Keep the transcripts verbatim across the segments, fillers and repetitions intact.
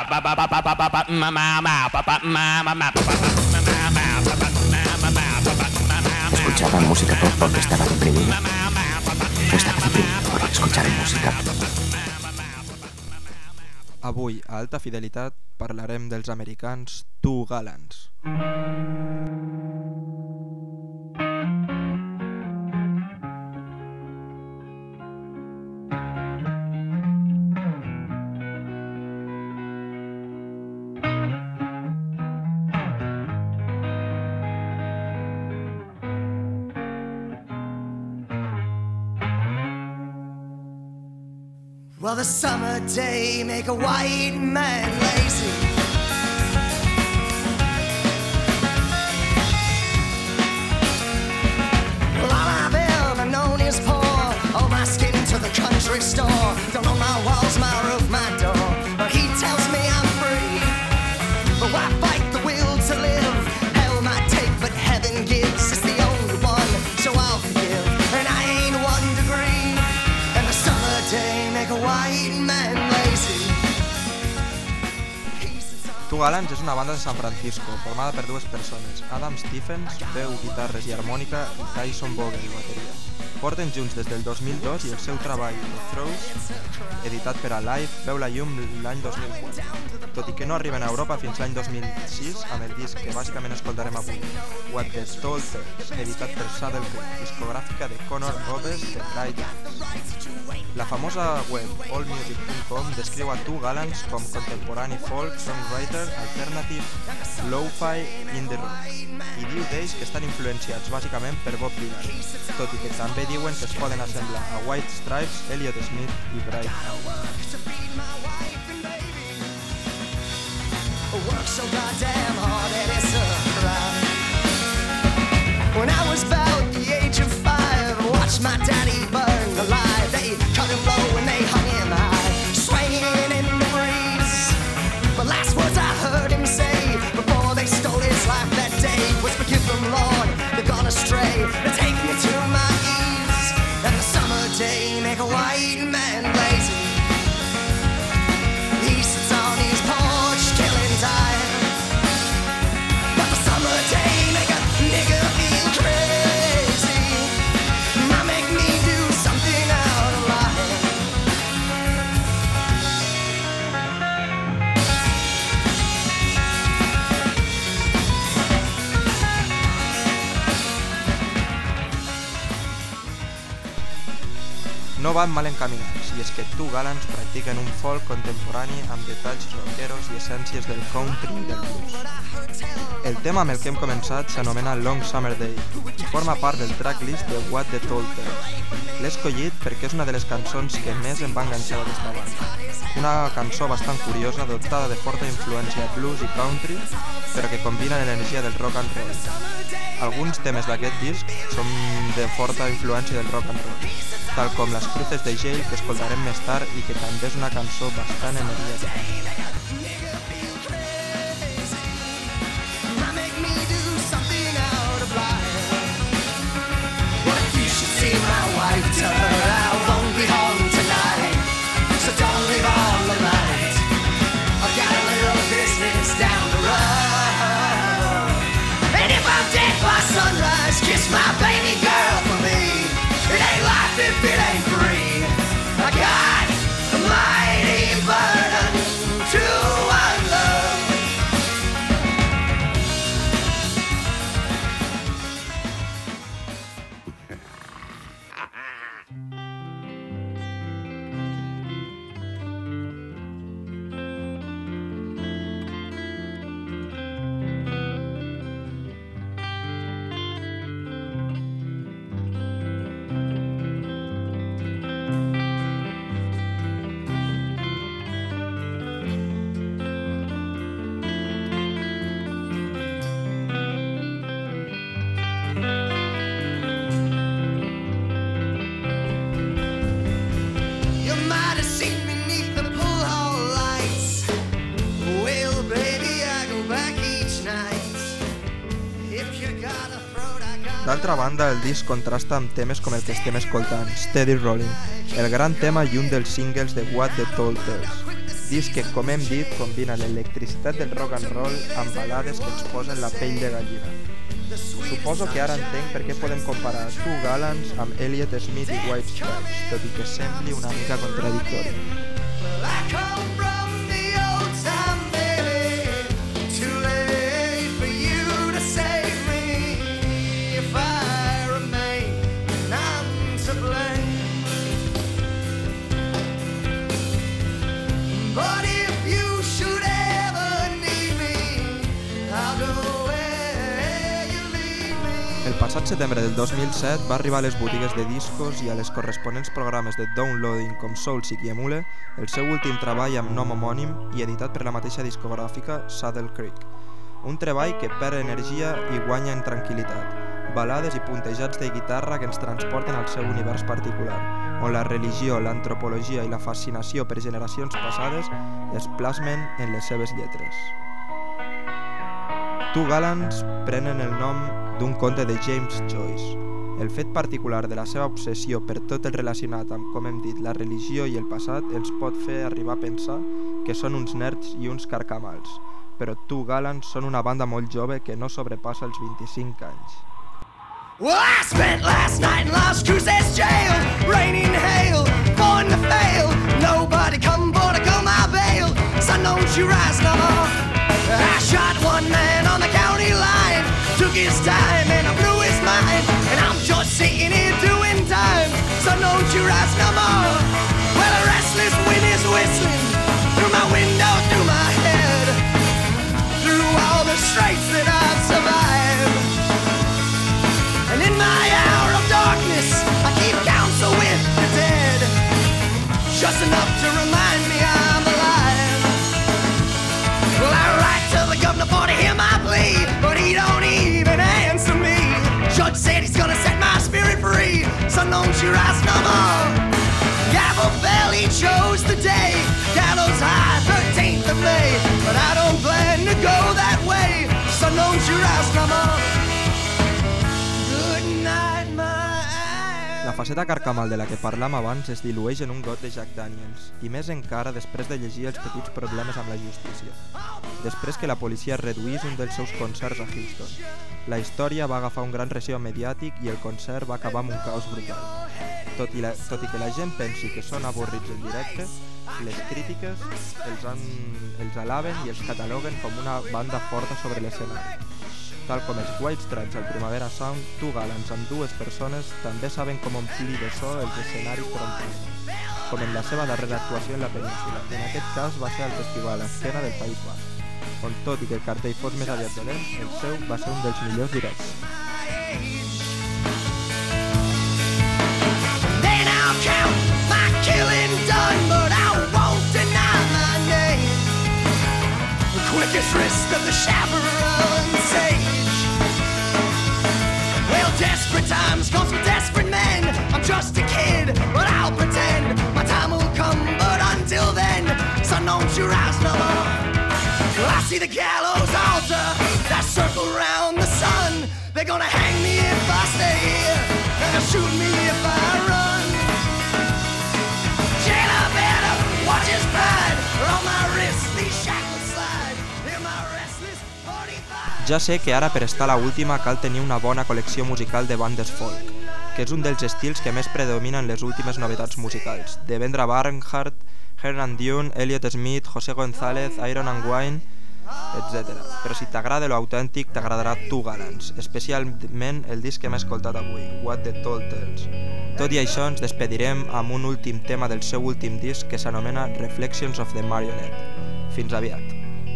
Escuchaban música pop porque estaba deprimido. No estaba deprimido porque escuchaban música. Avui, a Alta Fidelitat, parlarem dels americans Two Gallants. Well, the summer day make a white man lazy. Well, all I've ever known is poor. Owe my skin to the country store. Don't own my walls, my roof, my door. But he tells me I'm free. But why fight the will to live? Hell might take, but heaven gives. It's the only one, so I'll forgive. And I ain't one degree. And the summer day make a white man lazy. Two Gallants és una banda de San Francisco formada per dues persones, Adam Stephens, veu, guitarres i harmònica, i Tyson Vogel, bateria. Porten junts des del dos mil dos i el seu treball, The Throws, editat per Alive, veu la llum l'any dos mil quatre. Tot i que no arriben a Europa fins l'any dos mil sis amb el disc que bàsicament escoltarem avui, What the Toll Tales, editat per Saddle Creek, discogràfica de Conor Oberst de Bright Eyes. La famosa web all music punt com descriu a Two Gallants com contemporani folk, songwriter, alternative, lo-fi, indie rock, i diu d'ells que estan influenciats bàsicament per Bob Dylan, tot i que també diuen que es poden assemblar a White Stripes, Elliott Smith i Bright Eyes. Work so goddamn hard that it's a crime. When I was about the age of five, watched my daddy burn alive. They cut him low and they hung him high, swinging in the breeze. The last words I heard him say before they stole his life that day was, forgive them, Lord, they've gone astray. They take me to my ease, and the summer day make a white man lazy. He sits on his porch killing time, but the summer day make a nigga feel crazy. Might make me do something out of line. No van mal encaminats, i és que Two Gallants practiquen un folk contemporani amb detalls rockeros i essències del country i del blues. El tema amb el que hem començat s'anomena Long Summer Day i forma part del tracklist de What the Toll Tales. L'he escollit perquè és una de les cançons que més em va enganxar d'aquesta banda. Una cançó bastant curiosa, dotada de forta influència blues i country, però que combina l'energia del rock and roll. Alguns temes d'aquest disc són de forta influència del rock and roll, tal com Les Cruces de Jail, que escoltarem més tard i que també és una cançó bastant energètica. Kiss my baby girl for me. It ain't life if it ain't free. I got a mighty burden to unload. D'altra banda, el disc contrasta amb temes com el que estem escoltant, Steady Rolling, el gran tema i un dels singles de What the Toll Tales. disc que, com hem dit, combina l'electricitat del rock and roll amb balades que ens posen la pell de gallina. Suposo que ara entenc per què podem comparar Two Gallants amb Elliott Smith i White Stripes, tot i que sembli una mica contradictori. El passat setembre del dos mil set va arribar a les botigues de discos i a les corresponents programes de downloading com Soulseek i Emule el seu últim treball amb nom homònim i editat per la mateixa discogràfica Saddle Creek. Un treball que perd energia i guanya en tranquil·litat, balades i puntejats de guitarra que ens transporten al seu univers particular, on la religió, l'antropologia i la fascinació per generacions passades es plasmen en les seves lletres. Two Gallants prenen el nom d'un conte de James Joyce. El fet particular de la seva obsessió per tot el relacionat amb, com hem dit, la religió i el passat ens pot fer arribar a pensar que són uns nerds i uns carcamals, però Two Gallants són una banda molt jove que no sobrepassa els vint-i-cinc anys. Well, I spent last night in Las Cruces jail, raining hail, born to fail. Nobody come but to come my bail, sun don't you rise no more. I shot one man on the county line, took his time and I blew his mind, and I'm just sitting here doing time, sun don't you rise no more. Well, a restless wind is whistling through my window, through my head, through all the straits that I've survived. And in my hour of darkness, I keep counsel with the dead, just enough to remind me I'm alive. Well, I write to the governor for to hear my plea, but he don't even answer me. Judge said he's gonna set my spirit free, so don't you rise no more. Gavel fell, he chose the day, gallows high, thirteenth of May, but I don't plan to go that way, so don't you rise no more. La faceta carcamal de la que parlam abans es dilueix en un got de Jack Daniels, i més encara després de llegir els petits problemes amb la justícia, després que la policia reduís un dels seus concerts a Houston. La història va agafar un gran ressò mediàtic i el concert va acabar amb un caos brutal. Tot i, la, tot i que la gent pensi que són avorrits en directe, les crítiques els, han, els alaben i els cataloguen com una banda forta sobre l'escenari. Tal com els White Stripes al Primavera Sound, Two Gallants amb dues persones també saben com omplir de so els escenaris per omplir, com en la seva darrera actuació en la península. En aquest cas va ser al Festival Escena del País Basc, on tot i que el cartell fos més aviat dolent, el seu va ser un dels millors directes. Then I'll count my killing done, but I won't deny my name. The quickest wrist of the chaperone sage. Well, desperate times calls for desperate men. I'm just a kid, but I'll pretend my time will come, but until then, sun don't you rise no more. Well, I see the gallows altar that circle round the sun. They're gonna hang me if I stay here, and they'll shoot me if I run. Jailer better watch his pride, or on my wrist these shackles slide. In my restless forty-five. Ja sé que ara per estar a la última cal tenir una bona col·lecció musical de bandes folk, que és un dels estils que més predominen les últimes novetats musicals. Devendra Banhart, Hernan Dune, Elliott Smith, José González, Iron and Wine, etcètera. Però si t'agrada lo autèntic, t'agradarà Two Gallants, especialment el disc que hem escoltat avui, What the Tall Tales. Tot i això, ens despedirem amb un últim tema del seu últim disc que s'anomena Reflections of the Marionette. Fins aviat.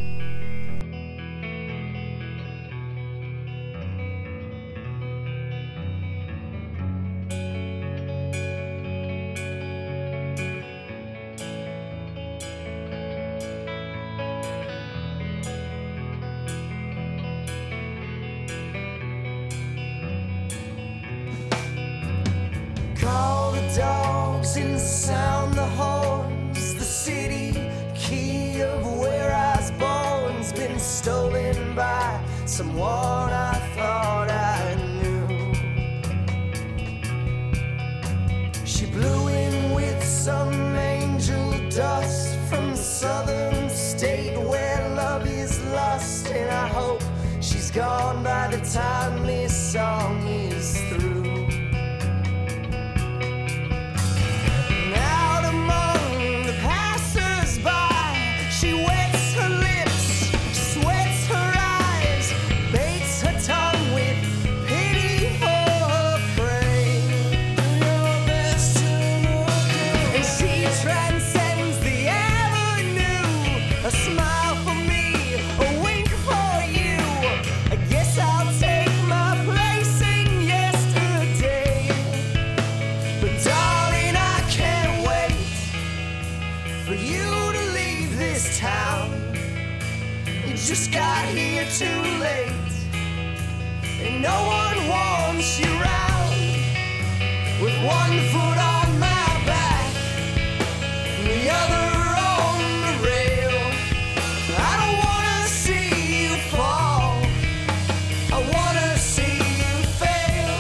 Call the dogs and sound the horns. The city key of where I was born's been stolen by someone I thought I knew. She blew in with some angel dust from the southern gone by the time this song is through. And out among the passers-by, she wets her lips, sweats her eyes, baits her tongue with pity for her prey. And she transcends the avenue, a smile for me, a wink for you. I guess I'll take my place in yesterday. But darling, I can't wait for you to leave this town. You just got here too late, and no one wants you round. With one foot on my back, and the other on the rail. I don't wanna see you fall, I wanna see you fail.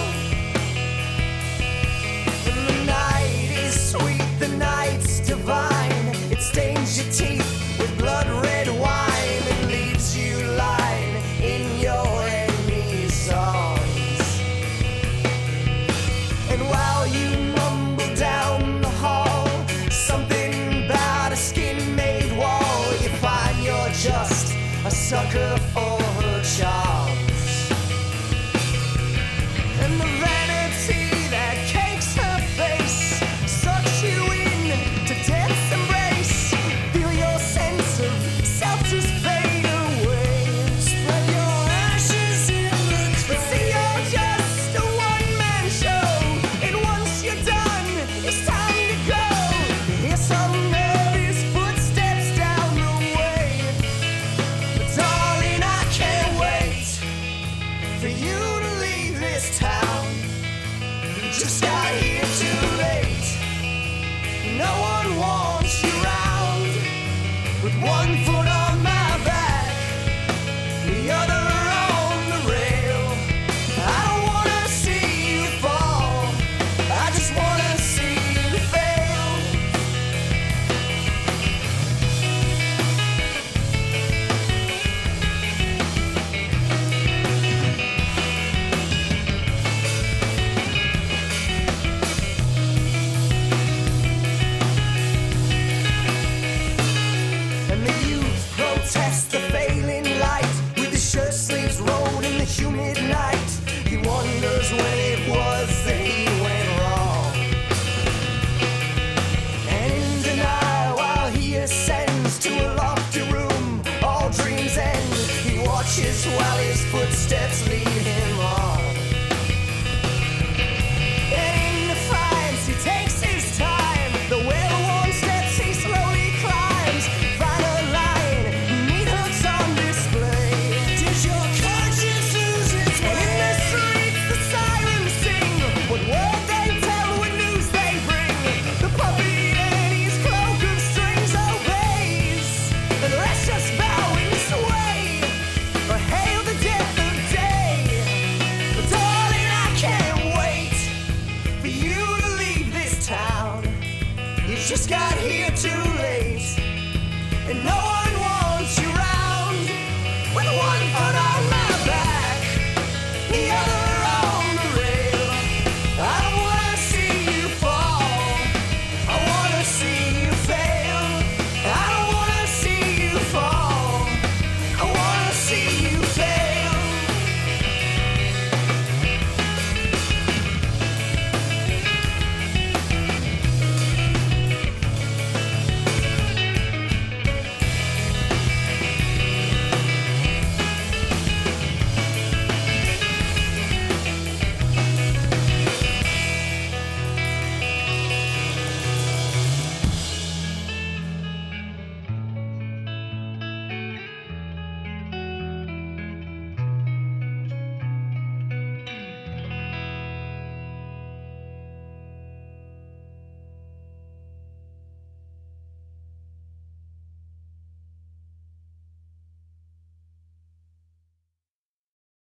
And the night is sweet, the night's divine. It stains your teeth with blood red wine and leaves you lying in your enemy's arms. And while you mumble down the hall something about a skin-made wall, you find you're just a sucker for her charms. And the vanity that cakes her face sucks you in to death's embrace. Feel your sense of self just fade away. Spread your ashes in the trail. See, you're just a one-man show, and once you're done, it's time to go. You hear some nervous footsteps down the way. But darling, I can't wait for you to leave this town. You just got here too late. No one wants you round. With one foot on my